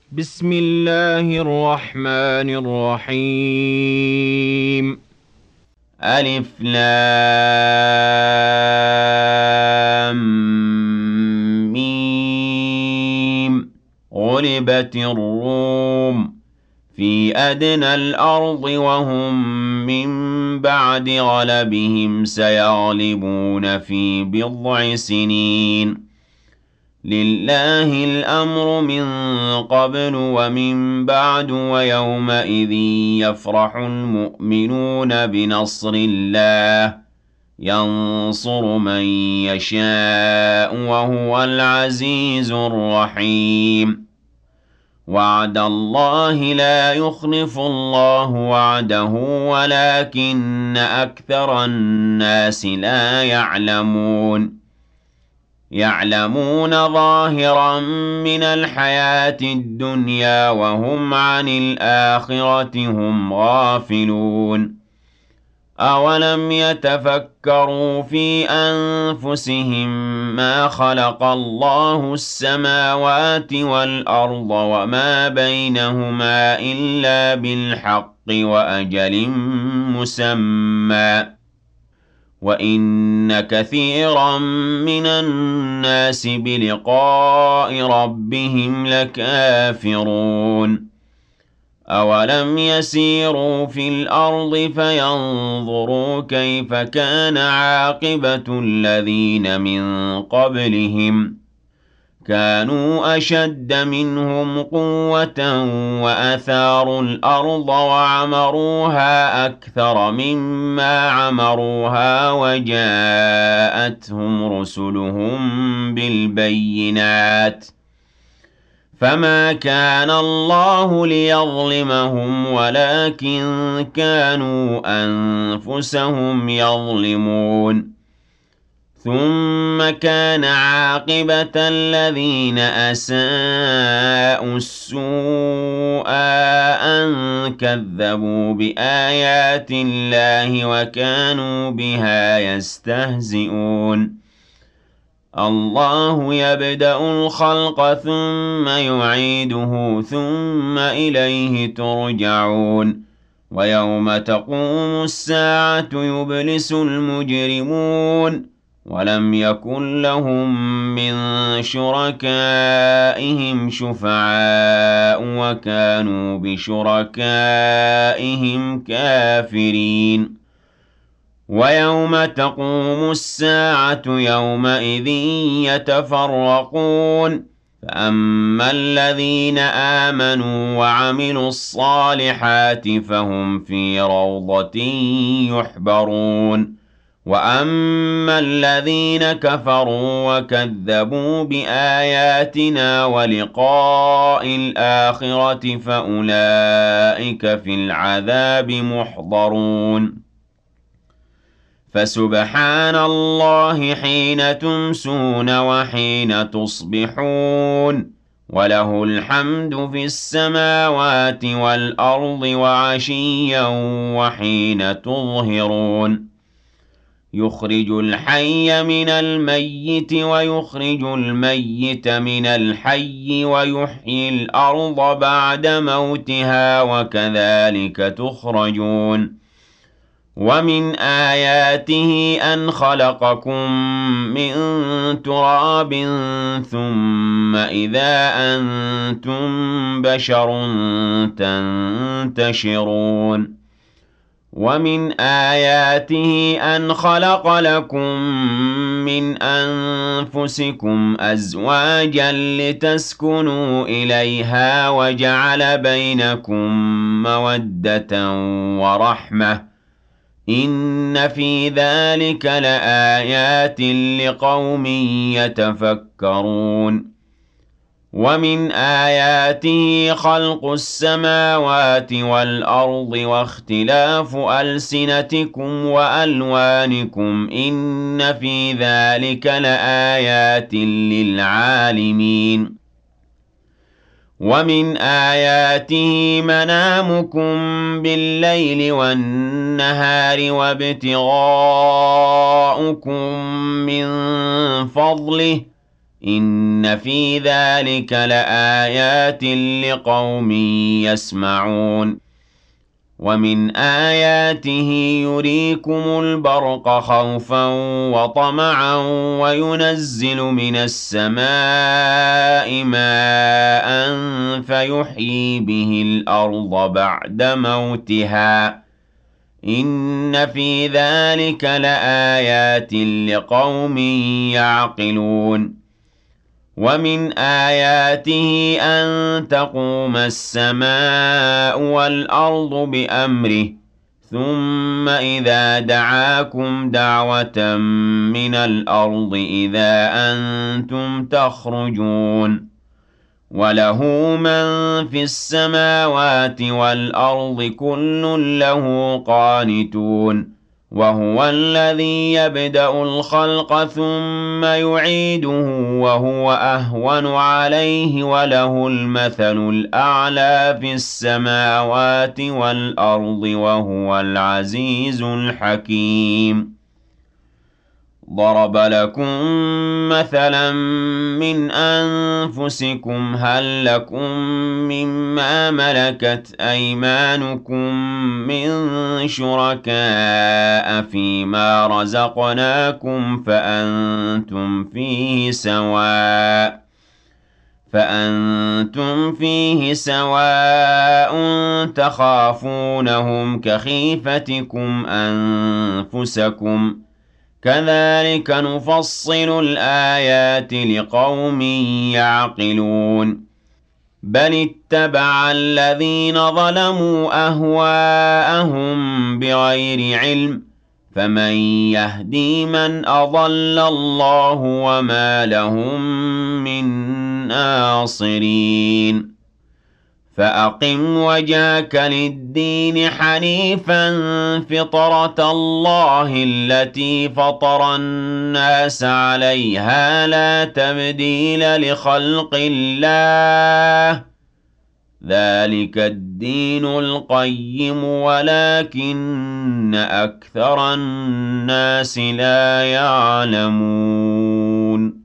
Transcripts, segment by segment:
بسم الله الرحمن الرحيم. ألف لام ميم. غلبت الروم في أدنى الأرض وهم من بعد غلبهم سيغلبون في بضع سنين. لله الأمر من قبل ومن بعد ويومئذ يفرح المؤمنون بنصر الله ينصر من يشاء وهو العزيز الرحيم. وعد الله لا يخلف الله وعده ولكن أكثر الناس لا يعلمون. يعلمون ظاهرا من الحياة الدنيا وهم عن الآخرة هم غافلون. أولم يتفكروا في أنفسهم ما خلق الله السماوات والأرض وما بينهما إلا بالحق وأجل مسمى وَإِنَّ كَثِيرًا مِنَ النَّاسِ بِلِقَاءِ رَبِّهِمْ لَكَافِرُونَ. أَوَلَمْ يَسِيرُوا فِي الْأَرْضِ فَيَنظُرُوا كَيْفَ كَانَ عَاقِبَةُ الَّذِينَ مِن قَبْلِهِمْ كانوا أشد منهم قوة وأثاروا الأرض وعمروها أكثر مما عمروها وجاءتهم رسلهم بالبينات فما كان الله ليظلمهم ولكن كانوا أنفسهم يظلمون. ثم كان عاقبة الذين أساءوا السوء أن كذبوا بآيات الله وكانوا بها يستهزئون. الله يبدأ الخلق ثم يعيده ثم إليه ترجعون. ويوم تقوم الساعة يبلس المجرمون ولم يكن لهم من شركائهم شفعاء وكانوا بشركائهم كافرين. ويوم تقوم الساعة يومئذ يتفرقون فأما الذين آمنوا وعملوا الصالحات فهم في روضة يحبرون. وَأَمَّا الَّذِينَ كَفَرُوا وَكَذَّبُوا بِآيَاتِنَا وَلِقَاءِ الْآخِرَةِ فَأُولَٰئِكَ فِي الْعَذَابِ مُحْضَرُونَ. فَسُبْحَانَ اللَّهِ حِينَ تُمْسُونَ وَحِينَ تُصْبِحُونَ وَلَهُ الْحَمْدُ فِي السَّمَاوَاتِ وَالْأَرْضِ وَعَشِيًّا وَحِينَ تُظْهِرُونَ. يُخْرِجُ الْحَيَّ مِنَ الْمَيِّتِ وَيُخْرِجُ الْمَيِّتَ مِنَ الْحَيِّ وَيُحْيِي الْأَرْضَ بَعْدَ مَوْتِهَا وَكَذَٰلِكَ تُخْرَجُونَ. وَمِنْ آيَاتِهِ أَنْ خَلَقَكُم مِّن تُرَابٍ ثُمَّ إِذَا أَنتُم بَشَرٌ تَنتَشِرُونَ. وَمِنْ آيَاتِهِ أَنْ خَلَقَ لَكُم مِّنْ أَنفُسِكُمْ أَزْوَاجًا لِّتَسْكُنُوا إِلَيْهَا وَجَعَلَ بَيْنَكُم مَّوَدَّةً وَرَحْمَةً ۚ إِنَّ فِي ذَٰلِكَ لَآيَاتٍ لِّقَوْمٍ يَتَفَكَّرُونَ. وَمِنْ آيَاتِهِ خَلْقُ السَّمَاوَاتِ وَالْأَرْضِ وَاخْتِلَافُ أَلْسِنَتِكُمْ وَأَلْوَانِكُمْ ۚ إِنَّ فِي ذَٰلِكَ لَآيَاتٍ لِّلْعَالِمِينَ. وَمِنْ آيَاتِهِ مَنَامُكُم بِاللَّيْلِ وَالنَّهَارِ وَابْتِغَاؤُكُم مِّن فَضْلِهِ ۚ إِنَّ فِي ذَلِكَ لَآيَاتٍ لِقَوْمٍ يَسْمَعُونَ وَمِنْ آيَاتِهِ يُرِيكُمُ الْبَرْقَ خَوْفًا وَطَمَعًا وَيُنَزِّلُ مِنَ السَّمَاءِ مَاءً فَيُحْيِي بِهِ الْأَرْضَ بَعْدَ مَوْتِهَا ۚ إِنَّ فِي ذَلِكَ لَآيَاتٍ لِقَوْمٍ يَعْقِلُونَ وَمِنْ آيَاتِهِ أَن تَقُومَ السَّمَاءُ وَالْأَرْضُ بِأَمْرِهِ ثُمَّ إِذَا دَعَاكُمْ دَعْوَةً مِّنَ الْأَرْضِ إِذَا أَنتُمْ تَخْرُجُونَ وَلَهُ مَن فِي السَّمَاوَاتِ وَالْأَرْضِ كُلٌّ لَّهُ قَانِتُونَ وَهُوَ الَّذِي يَبْدَأُ الْخَلْقَ ثُمَّ يُعِيدُهُ وَهُوَ أَهْوَنُ عَلَيْهِ وَلَهُ الْمَثَلُ الْأَعْلَىٰ فِي السَّمَاوَاتِ وَالْأَرْضِ وَهُوَ الْعَزِيزُ الْحَكِيمُ ضَرَبَ لَكُم مَّثَلًا مِّنْ أَنفُسِكُمْ هَل لَّكُم مِّمَّا مَلَكَتْ أَيْمَانُكُم مِّن شُرَكَاءَ فِيمَا رَزَقْنَاكُمْ فَأَنتُمْ فِيهِ سَوَاءٌ تَخَافُونَهُمْ كَخِيفَتِكُمْ أَنفُسَكُمْ ۚ كَذَٰلِكَ نُفَصِّلُ الْآيَاتِ لِقَوْمٍ يَعْقِلُونَ بَلِ اتَّبَعَ الَّذِينَ ظَلَمُوا أَهْوَاءَهُم بِغَيْرِ عِلْمٍ ۖ فَمَن يَهْدِي مَنْ أَضَلَّ اللَّهُ وَمَا لَهُم مِّن نَّاصِرِينَ فَأَقِمْ وَجْهَكَ لِلدِّينِ حَنِيفًا فِطْرَتَ اللَّهِ الَّتِي فَطَرَ النَّاسَ عَلَيْهَا لَا تَبْدِيلَ لِخَلْقِ اللَّهِ ۚ ذَٰلِكَ الدِّينُ الْقَيِّمُ وَلَٰكِنَّ أَكْثَرَ النَّاسِ لَا يَعْلَمُونَ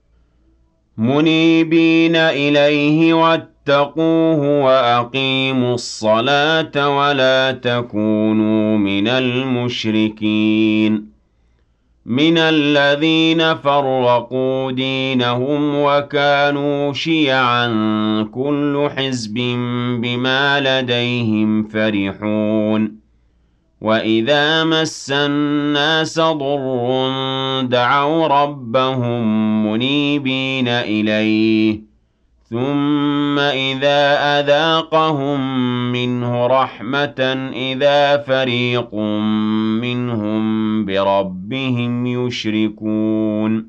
مُنِيبِينَ إِلَيْهِ وَاتَّقُوهُ وَأَقِيمُوا الصَّلَاةَ وَلَا تَكُونُوا مِنَ الْمُشْرِكِينَ مِنَ الَّذِينَ فَرَّقُوا دِينَهُمْ وَكَانُوا شِيَعًا ۖ كُلُّ حِزْبٍ بِمَا لَدَيْهِمْ فَرِحُونَ وَإِذَا مَسَّ النَّاسَ ضُرٌّ دَعَوْا رَبَّهُم مُّنِيبِينَ إِلَيْهِ ثُمَّ إِذَا أَذَاقَهُم مِّنْهُ رَحْمَةً إِذَا فَرِيقٌ مِّنْهُم بِرَبِّهِمْ يُشْرِكُونَ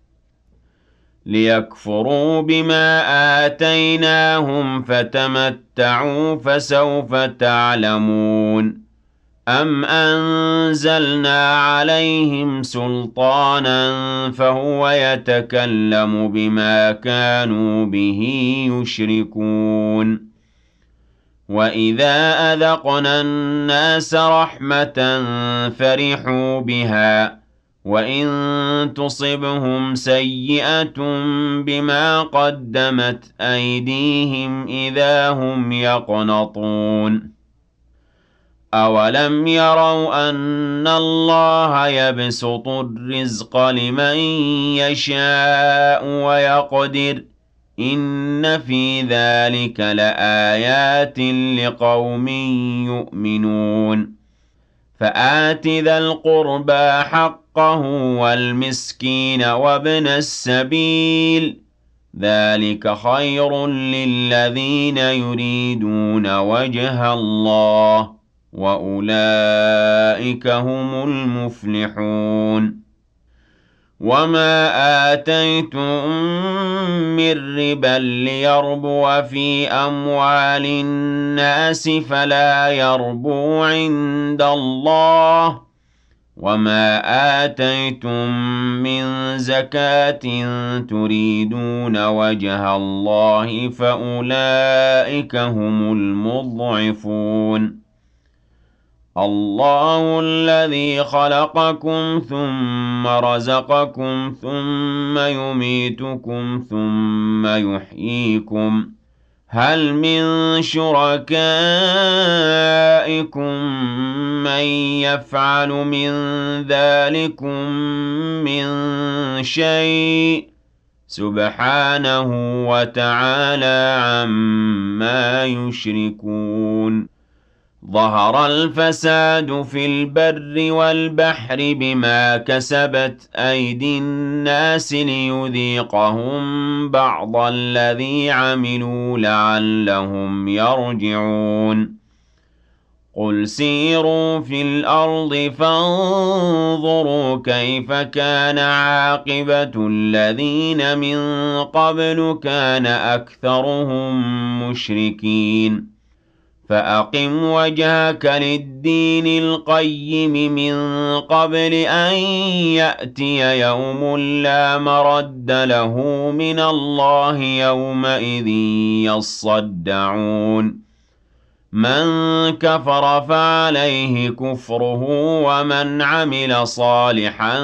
لِيَكْفُرُوا بِمَا آتَيْنَاهُمْ فَتَمَتَّعُوا فَسَوْفَ تَعْلَمُونَ أَمْ أَنزَلْنَا عَلَيْهِمْ سُلْطَانًا فَهُوَ يَتَكَلَّمُ بِمَا كَانُوا بِهِ يُشْرِكُونَ وَإِذَا أَذَقْنَا النَّاسَ رَحْمَةً فَرِحُوا بِهَا وَإِن تُصِبْهُمْ سَيِّئَةٌ بِمَا قَدَّمَتْ أَيْدِيهِمْ إِذَا هُمْ يَقْنَطُونَ أَوَلَمْ يَرَوْا أَنَّ اللَّهَ يَبْسُطُ الرِّزْقَ لِمَن يَشَاءُ وَيَقْدِرُ ۚ إِنَّ فِي ذَٰلِكَ لَآيَاتٍ لِقَوْمٍ يُؤْمِنُونَ فَآتِ ذَا الْقُرْبَىٰ حَقَّهُ وَالْمِسْكِينَ وَابْنَ السَّبِيلِ ۚ ذَٰلِكَ خَيْرٌ لِّلَّذِينَ يُرِيدُونَ وَجْهَ اللَّهِ ۖ وَأُولَٰئِكَ هُمُ الْمُفْلِحُونَ وَمَا آتَيْتُم مِّن رِّبًا لِّيَرْبُوَ فِي أَمْوَالِ النَّاسِ فَلَا يَرْبُو عِندَ اللَّهِ ۖ وَمَا آتَيْتُم مِّن زَكَاةٍ تُرِيدُونَ وَجْهَ اللَّهِ فَأُولَٰئِكَ هُمُ الْمُضْعِفُونَ الله الذي خلقكم ثم رزقكم ثم يميتكم ثم يحييكم هل من شركائكم من يفعل من ذلكم من شيء سبحانه وتعالى عما يشركون ظهر الفساد في البر والبحر بما كسبت أيدي الناس ليذيقهم بعض الذي عملوا لعلهم يرجعون قل سيروا في الأرض فانظروا كيف كان عاقبة الذين من قبل كان أكثرهم مشركين فأقم وجهك للدين القيم من قبل أن يأتي يوم لا مرد له من الله يومئذ يصدعون من كفر فعليه كفره ومن عمل صالحا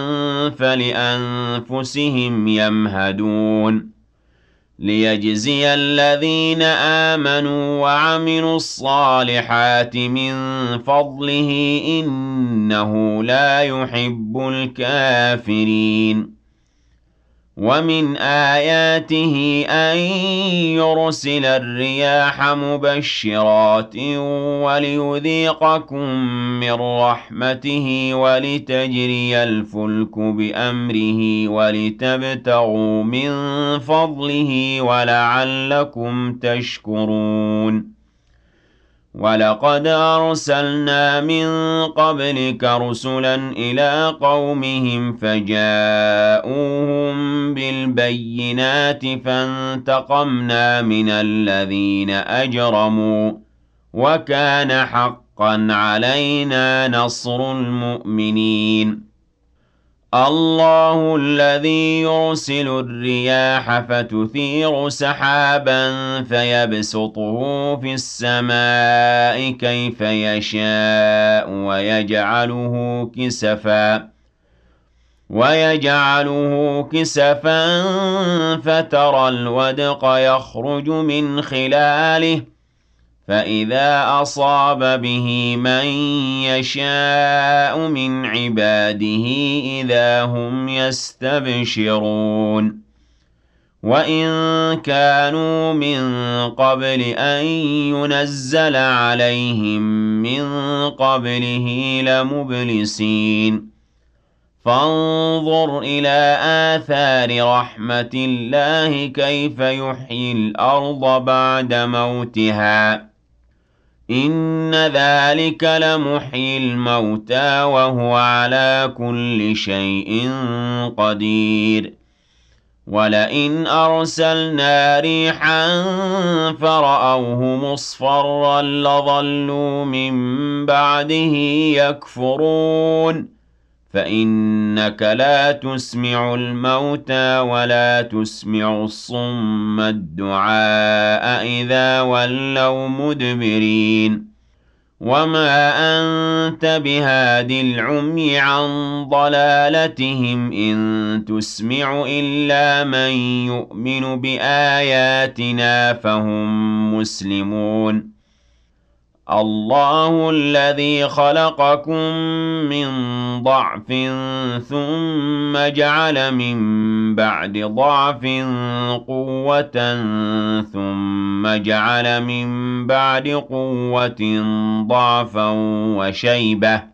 فلأنفسهم يمهدون ليجزي الذين آمنوا وعملوا الصالحات من فضله إنه لا يحب الكافرين ومن آياته أن يرسل الرياح مبشرات وليذيقكم من رحمته ولتجري الفلك بأمره ولتبتغوا من فضله ولعلكم تشكرون ولقد أرسلنا من قبلك رسلا إلى قومهم فجاءوهم بالبينات فانتقمنا من الذين أجرموا وكان حقا علينا نصر المؤمنين الله الذي يرسل الرياح فتثير سحابا فيبسطه في السماء كيف يشاء ويجعله كسفا فترى الودق يخرج من خلاله فإذا أصاب به من يشاء من عباده إذا هم يستبشرون وإن كانوا من قبل أن ينزل عليهم من قبله لمبلسين فانظر إلى آثار رحمة الله كيف يحيي الأرض بعد موتها إن ذلك لمحيي الموتى وهو على كل شيء قدير ولئن أرسلنا ريحا فرأوه مصفرا لظلوا من بعده يكفرون فإنك لا تسمع الموتى ولا تسمع الصم الدعاء إذا ولوا مدبرين وما أنت بهاد العمي عن ضلالتهم إن تسمع إلا من يؤمن بآياتنا فهم مسلمون الله الذي خلقكم من ضعف ثم جعل من بعد ضعف قوة ثم جعل من بعد قوة ضعفا وشيبة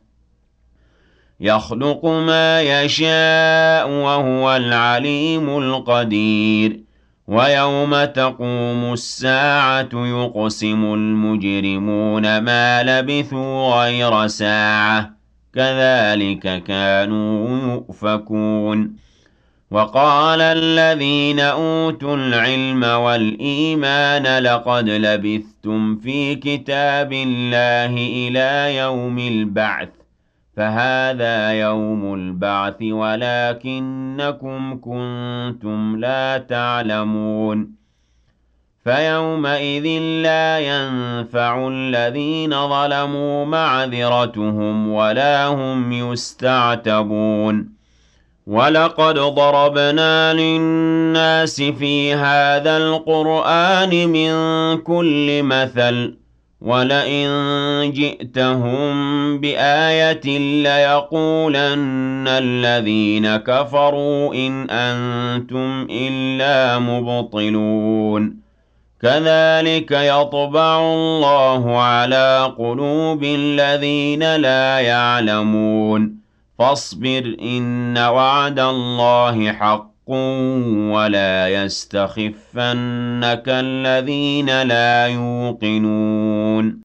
يخلق ما يشاء وهو العليم القدير ويوم تقوم الساعة يقسم المجرمون ما لبثوا غير ساعة كذلك كانوا يؤفكون وقال الذين أوتوا العلم والإيمان لقد لبثتم في كتاب الله إلى يوم البعث فهذا يوم البعث ولكنكم كنتم لا تعلمون فيومئذ لا ينفع الذين ظلموا معذرتهم ولا هم يستعتبون ولقد ضربنا للناس في هذا القرآن من كل مثل ولئن جئتهم بآية ليقولن الذين كفروا إن أنتم إلا مبطلون كذلك يطبع الله على قلوب الذين لا يعلمون فاصبر إن وعد الله حق ولا يستخفنك الذين لا يوقنون